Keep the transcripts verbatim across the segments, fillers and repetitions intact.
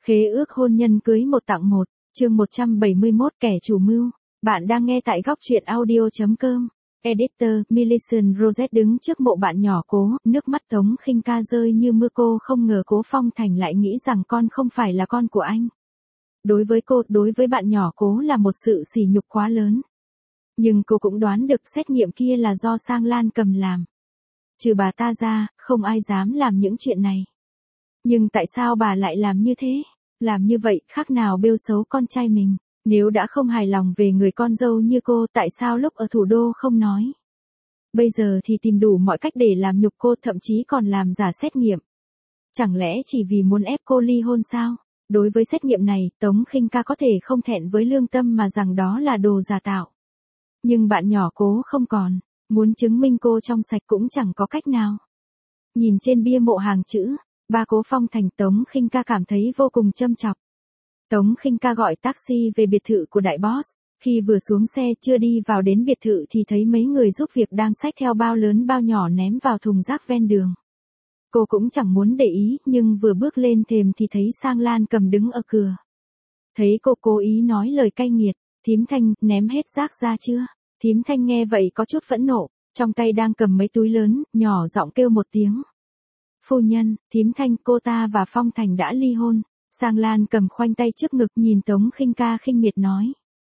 Khế ước hôn nhân cưới một tặng một, chương một trăm bảy mươi mốt kẻ chủ mưu. Bạn đang nghe tại góc truyện audio chấm com. Editor, Millicent Rosette đứng trước mộ bạn nhỏ Cố, nước mắt Tống Khinh Ca rơi như mưa. Cô không ngờ Cố Phong Thành lại nghĩ rằng con không phải là con của anh. Đối với cô, đối với bạn nhỏ Cố là một sự sỉ nhục quá lớn. Nhưng cô cũng đoán được xét nghiệm kia là do Sang Lan Cầm làm. Trừ bà ta ra, không ai dám làm những chuyện này. Nhưng tại sao bà lại làm như thế? Làm như vậy khác nào bêu xấu con trai mình. Nếu đã không hài lòng về người con dâu như cô, tại sao lúc ở thủ đô không nói? Bây giờ thì tìm đủ mọi cách để làm nhục cô, thậm chí còn làm giả xét nghiệm. Chẳng lẽ chỉ vì muốn ép cô ly hôn sao? Đối với xét nghiệm này, Tống Khinh Ca có thể không thẹn với lương tâm mà rằng đó là đồ giả tạo. Nhưng bạn nhỏ Cố không còn, muốn chứng minh cô trong sạch cũng chẳng có cách nào. Nhìn trên bia mộ hàng chữ, ba Cố Phong Thành, Tống Khinh Ca cảm thấy vô cùng châm chọc. Tống Khinh Ca gọi taxi về biệt thự của đại boss. Khi vừa xuống xe chưa đi vào đến biệt thự thì thấy mấy người giúp việc đang xách theo bao lớn bao nhỏ ném vào thùng rác ven đường. Cô cũng chẳng muốn để ý, nhưng vừa bước lên thềm thì thấy Sang Lan Cầm đứng ở cửa. Thấy cô cố ý nói lời cay nghiệt, thím Thanh, ném hết rác ra chưa? Thím Thanh nghe vậy có chút phẫn nộ, trong tay đang cầm mấy túi lớn, nhỏ giọng kêu một tiếng. Phu nhân, thím Thanh, cô ta và Phong Thành đã ly hôn. Sang Lan Cầm khoanh tay trước ngực nhìn Tống Khinh Ca khinh miệt nói.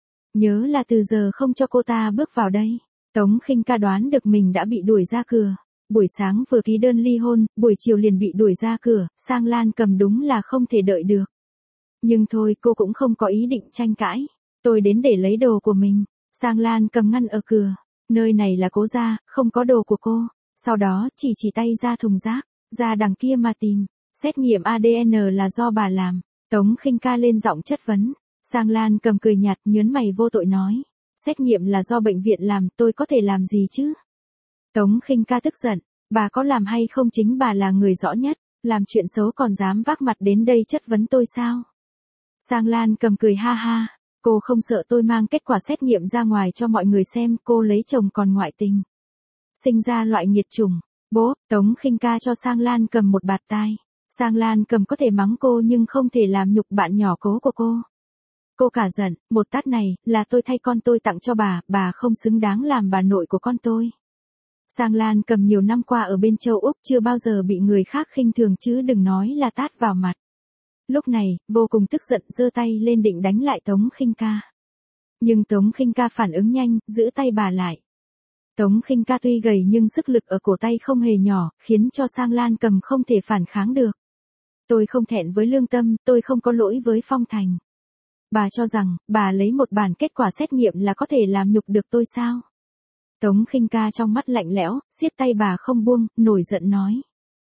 Nhớ là từ giờ không cho cô ta bước vào đây. Tống Khinh Ca đoán được mình đã bị đuổi ra cửa. Buổi sáng vừa ký đơn ly hôn, buổi chiều liền bị đuổi ra cửa, Sang Lan Cầm đúng là không thể đợi được. Nhưng thôi, cô cũng không có ý định tranh cãi. Tôi đến để lấy đồ của mình. Sang Lan Cầm ngăn ở cửa. Nơi này là Cố gia, không có đồ của cô. Sau đó chỉ chỉ tay ra thùng rác, ra đằng kia mà tìm. Xét nghiệm a đê en là do bà làm. Tống Khinh Ca lên giọng chất vấn. Sang Lan Cầm cười nhạt, nhớn mày vô tội nói. Xét nghiệm là do bệnh viện làm, tôi có thể làm gì chứ? Tống Khinh Ca tức giận. Bà có làm hay không chính bà là người rõ nhất. Làm chuyện xấu còn dám vác mặt đến đây chất vấn tôi sao? Sang Lan Cầm cười ha ha. Cô không sợ tôi mang kết quả xét nghiệm ra ngoài cho mọi người xem cô lấy chồng còn ngoại tình. Sinh ra loại nghiệt chủng. Bố, Tống Khinh Ca cho Sang Lan Cầm một bạt tai. Sang Lan Cầm có thể mắng cô nhưng không thể làm nhục bạn nhỏ Cố của cô. Cô cả giận, một tát này, là tôi thay con tôi tặng cho bà, bà không xứng đáng làm bà nội của con tôi. Sang Lan Cầm nhiều năm qua ở bên châu Úc chưa bao giờ bị người khác khinh thường chứ đừng nói là tát vào mặt. Lúc này, vô cùng tức giận giơ tay lên định đánh lại Tống Khinh Ca. Nhưng Tống Khinh Ca phản ứng nhanh, giữ tay bà lại. Tống Khinh Ca tuy gầy nhưng sức lực ở cổ tay không hề nhỏ, khiến cho Sang Lan Cầm không thể phản kháng được. Tôi không thẹn với lương tâm, tôi không có lỗi với Phong Thành. Bà cho rằng, bà lấy một bản kết quả xét nghiệm là có thể làm nhục được tôi sao? Tống Khinh Ca trong mắt lạnh lẽo, siết tay bà không buông, nổi giận nói.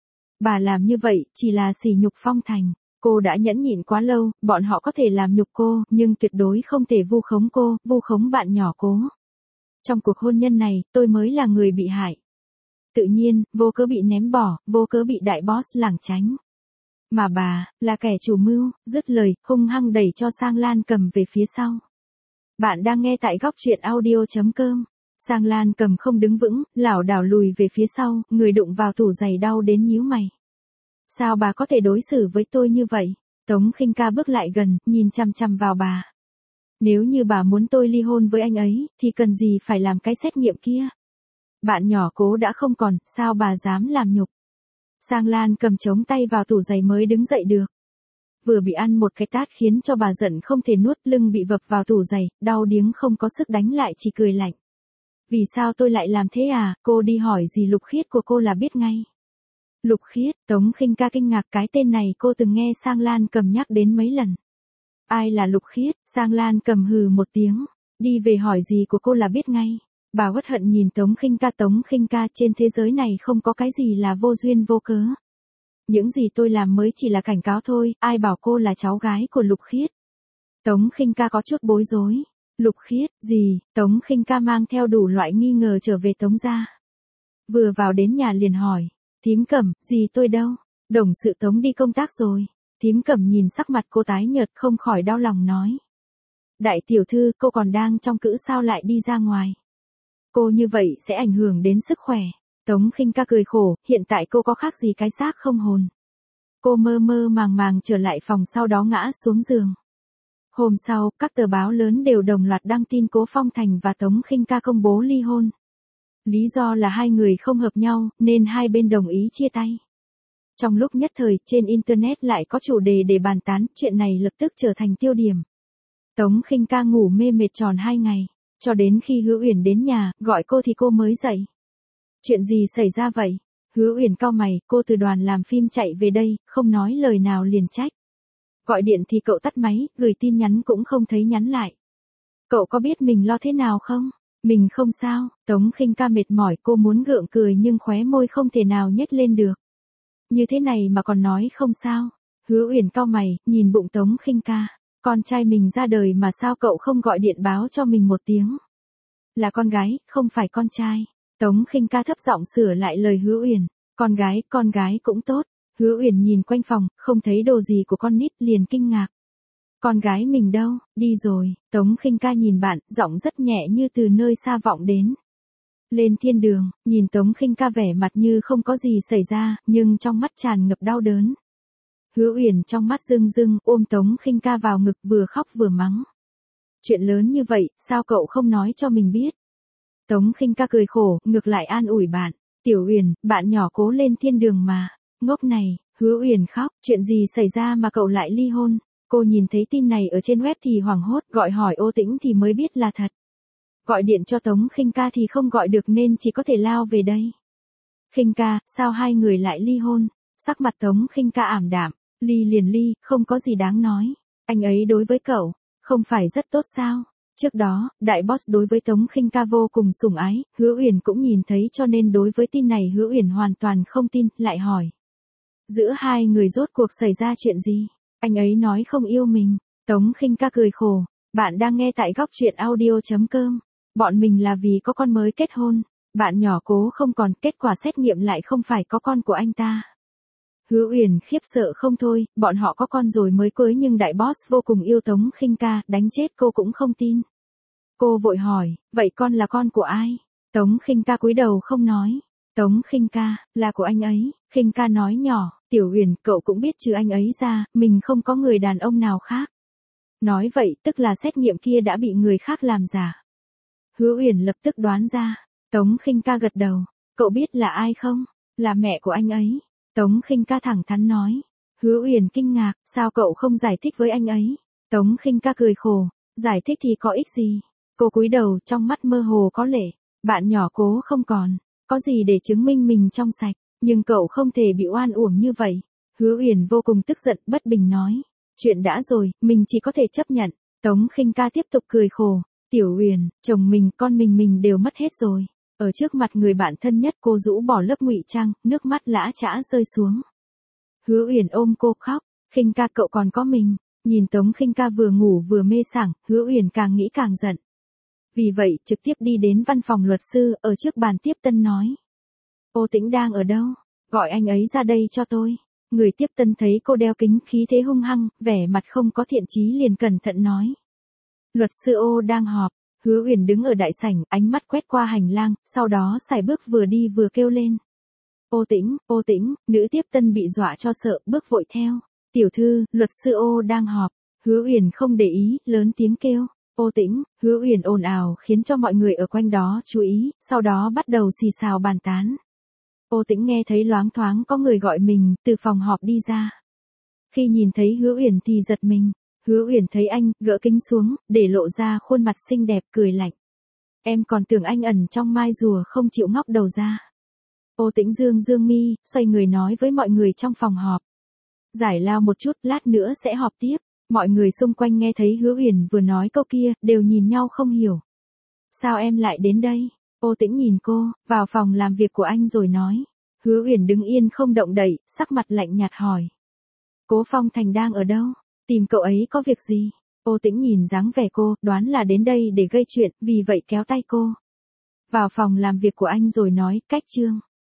Bà làm như vậy, chỉ là sỉ nhục Phong Thành. Cô đã nhẫn nhịn quá lâu, bọn họ có thể làm nhục cô, nhưng tuyệt đối không thể vu khống cô, vu khống bạn nhỏ Cố. Trong cuộc hôn nhân này, tôi mới là người bị hại. Tự nhiên, vô cớ bị ném bỏ, vô cớ bị đại boss lảng tránh. Mà bà, là kẻ chủ mưu, dứt lời, hung hăng đẩy cho Sang Lan Cầm về phía sau. Bạn đang nghe tại góc truyện audio chấm com. Sang Lan Cầm không đứng vững, lảo đảo lùi về phía sau, người đụng vào tủ giày đau đến nhíu mày. Sao bà có thể đối xử với tôi như vậy? Tống Khinh Ca bước lại gần, nhìn chằm chằm vào bà. Nếu như bà muốn tôi ly hôn với anh ấy, thì cần gì phải làm cái xét nghiệm kia? Bạn nhỏ Cố đã không còn, sao bà dám làm nhục? Sang Lan Cầm chống tay vào tủ giày mới đứng dậy được. Vừa bị ăn một cái tát khiến cho bà giận không thể nuốt, lưng bị vập vào tủ giày, đau điếng không có sức đánh lại, chỉ cười lạnh. Vì sao tôi lại làm thế à? Cô đi hỏi gì Lục Khiết của cô là biết ngay. Lục Khiết, Tống Khinh Ca kinh ngạc, cái tên này cô từng nghe Sang Lan Cầm nhắc đến mấy lần. Ai là Lục Khiết? Sang Lan Cầm hừ một tiếng, đi về hỏi gì của cô là biết ngay. Bà uất hận nhìn Tống Khinh Ca. Tống Khinh Ca, trên thế giới này không có cái gì là vô duyên vô cớ. Những gì tôi làm mới chỉ là cảnh cáo thôi, ai bảo cô là cháu gái của Lục Khiết. Tống Khinh Ca có chút bối rối. Lục Khiết, gì? Tống Khinh Ca mang theo đủ loại nghi ngờ trở về Tống gia. Vừa vào đến nhà liền hỏi. Thím Cẩm, gì tôi đâu? Đồng sự Tống đi công tác rồi. Thím Cẩm nhìn sắc mặt cô tái nhợt không khỏi đau lòng nói. Đại tiểu thư, cô còn đang trong cữ sao lại đi ra ngoài? Cô như vậy sẽ ảnh hưởng đến sức khỏe. Tống Khinh Ca cười khổ, hiện tại cô có khác gì cái xác không hồn. Cô mơ mơ màng màng trở lại phòng sau đó ngã xuống giường. Hôm sau, các tờ báo lớn đều đồng loạt đăng tin Cố Phong Thành và Tống Khinh Ca công bố ly hôn. Lý do là hai người không hợp nhau, nên hai bên đồng ý chia tay. Trong lúc nhất thời, trên Internet lại có chủ đề để bàn tán, chuyện này lập tức trở thành tiêu điểm. Tống Khinh Ca ngủ mê mệt tròn hai ngày, cho đến khi Hứa Uyển đến nhà, gọi cô thì cô mới dậy. Chuyện gì xảy ra vậy? Hứa Uyển cau mày, cô từ đoàn làm phim chạy về đây, không nói lời nào liền trách. Gọi điện thì cậu tắt máy, gửi tin nhắn cũng không thấy nhắn lại. Cậu có biết mình lo thế nào không? Mình không sao. Tống Khinh Ca mệt mỏi, cô muốn gượng cười nhưng khóe môi không thể nào nhếch lên được. Như thế này mà còn nói không sao. Hứa Uyển cau mày, nhìn bụng Tống Khinh Ca. Con trai mình ra đời mà sao cậu không gọi điện báo cho mình một tiếng? Là con gái, không phải con trai. Tống Khinh Ca thấp giọng sửa lại lời Hứa Uyển. Con gái, con gái cũng tốt. Hứa Uyển nhìn quanh phòng, không thấy đồ gì của con nít liền kinh ngạc. Con gái mình đâu, đi rồi. Tống Khinh Ca nhìn bạn, giọng rất nhẹ như từ nơi xa vọng đến. Lên thiên đường, nhìn Tống Khinh Ca vẻ mặt như không có gì xảy ra, nhưng trong mắt tràn ngập đau đớn. Hứa Uyển trong mắt rưng rưng, ôm Tống Khinh Ca vào ngực vừa khóc vừa mắng. Chuyện lớn như vậy, sao cậu không nói cho mình biết? Tống Khinh Ca cười khổ, ngược lại an ủi bạn. Tiểu Uyển, bạn nhỏ cố lên thiên đường mà. Ngốc này, Hứa Uyển khóc, chuyện gì xảy ra mà cậu lại ly hôn? Cô nhìn thấy tin này ở trên web thì hoảng hốt, gọi hỏi Ô Tĩnh thì mới biết là thật. Gọi điện cho Tống Khinh Ca thì không gọi được nên chỉ có thể lao về đây. Khinh Ca, sao hai người lại ly hôn? Sắc mặt Tống Khinh Ca ảm đạm, ly liền ly, không có gì đáng nói. Anh ấy đối với cậu, không phải rất tốt sao? Trước đó, đại boss đối với Tống Khinh Ca vô cùng sủng ái, Hứa Uyển cũng nhìn thấy cho nên đối với tin này Hứa Uyển hoàn toàn không tin, lại hỏi. Giữa hai người rốt cuộc xảy ra chuyện gì? Anh ấy nói không yêu mình. Tống Khinh Ca cười khổ. Bạn đang nghe tại góc truyện audio chấm com. Bọn mình là vì có con mới kết hôn. Bạn nhỏ Cố không còn, kết quả xét nghiệm lại không phải có con của anh ta. Hứa Uyển khiếp sợ không thôi, bọn họ có con rồi mới cưới nhưng đại boss vô cùng yêu Tống Khinh Ca, đánh chết cô cũng không tin. Cô vội hỏi, vậy con là con của ai? Tống Khinh Ca cúi đầu không nói. Tống Khinh Ca, là của anh ấy. Khinh Ca nói nhỏ, Tiểu Uyển, cậu cũng biết trừ anh ấy ra, mình không có người đàn ông nào khác. Nói vậy, tức là xét nghiệm kia đã bị người khác làm giả. Hứa Uyển lập tức đoán ra. Tống Khinh Ca gật đầu. Cậu biết là ai không? Là mẹ của anh ấy. Tống Khinh Ca thẳng thắn nói. Hứa Uyển kinh ngạc, sao cậu không giải thích với anh ấy? Tống Khinh Ca cười khổ, giải thích thì có ích gì? Cô cúi đầu, trong mắt mơ hồ có lệ. Bạn nhỏ Cố không còn, có gì để chứng minh mình trong sạch, nhưng cậu không thể bị oan uổng như vậy. Hứa Uyển vô cùng tức giận, bất bình nói. Chuyện đã rồi, mình chỉ có thể chấp nhận. Tống Khinh Ca tiếp tục cười khổ. Tiểu Uyển, chồng mình, con mình mình đều mất hết rồi. Ở trước mặt người bạn thân nhất cô rũ bỏ lớp ngụy trang, nước mắt lã chã rơi xuống. Hứa Uyển ôm cô khóc. Khinh Ca, cậu còn có mình. Nhìn Tống Khinh Ca vừa ngủ vừa mê sảng, Hứa Uyển càng nghĩ càng giận. Vì vậy, trực tiếp đi đến văn phòng luật sư, ở trước bàn tiếp tân nói. Ô Tĩnh đang ở đâu? Gọi anh ấy ra đây cho tôi. Người tiếp tân thấy cô đeo kính, khí thế hung hăng, vẻ mặt không có thiện chí liền cẩn thận nói. Luật sư Ô đang họp. Hứa Uyển đứng ở đại sảnh, ánh mắt quét qua hành lang, sau đó sải bước vừa đi vừa kêu lên. Ô Tĩnh, Ô Tĩnh, nữ tiếp tân bị dọa cho sợ, bước vội theo. Tiểu thư, luật sư Ô đang họp. Hứa Uyển không để ý, lớn tiếng kêu. Ô Tĩnh, Hứa Uyển ồn ào khiến cho mọi người ở quanh đó chú ý, sau đó bắt đầu xì xào bàn tán. Ô Tĩnh nghe thấy loáng thoáng có người gọi mình, từ phòng họp đi ra. Khi nhìn thấy Hứa Uyển thì giật mình. Hứa Uyển thấy anh, gỡ kính xuống, để lộ ra khuôn mặt xinh đẹp, cười lạnh. Em còn tưởng anh ẩn trong mai rùa không chịu ngóc đầu ra. Ô Tĩnh dương dương mi, xoay người nói với mọi người trong phòng họp. Giải lao một chút, lát nữa sẽ họp tiếp. Mọi người xung quanh nghe thấy Hứa Uyển vừa nói câu kia, đều nhìn nhau không hiểu. Sao em lại đến đây? Ô Tĩnh nhìn cô, vào phòng làm việc của anh rồi nói. Hứa Uyển đứng yên không động đậy, sắc mặt lạnh nhạt hỏi. Cố Phong Thành đang ở đâu? Tìm cậu ấy có việc gì? Ô Tĩnh nhìn dáng vẻ cô, đoán là đến đây để gây chuyện, vì vậy kéo tay cô. Vào phòng làm việc của anh rồi nói, cách chương.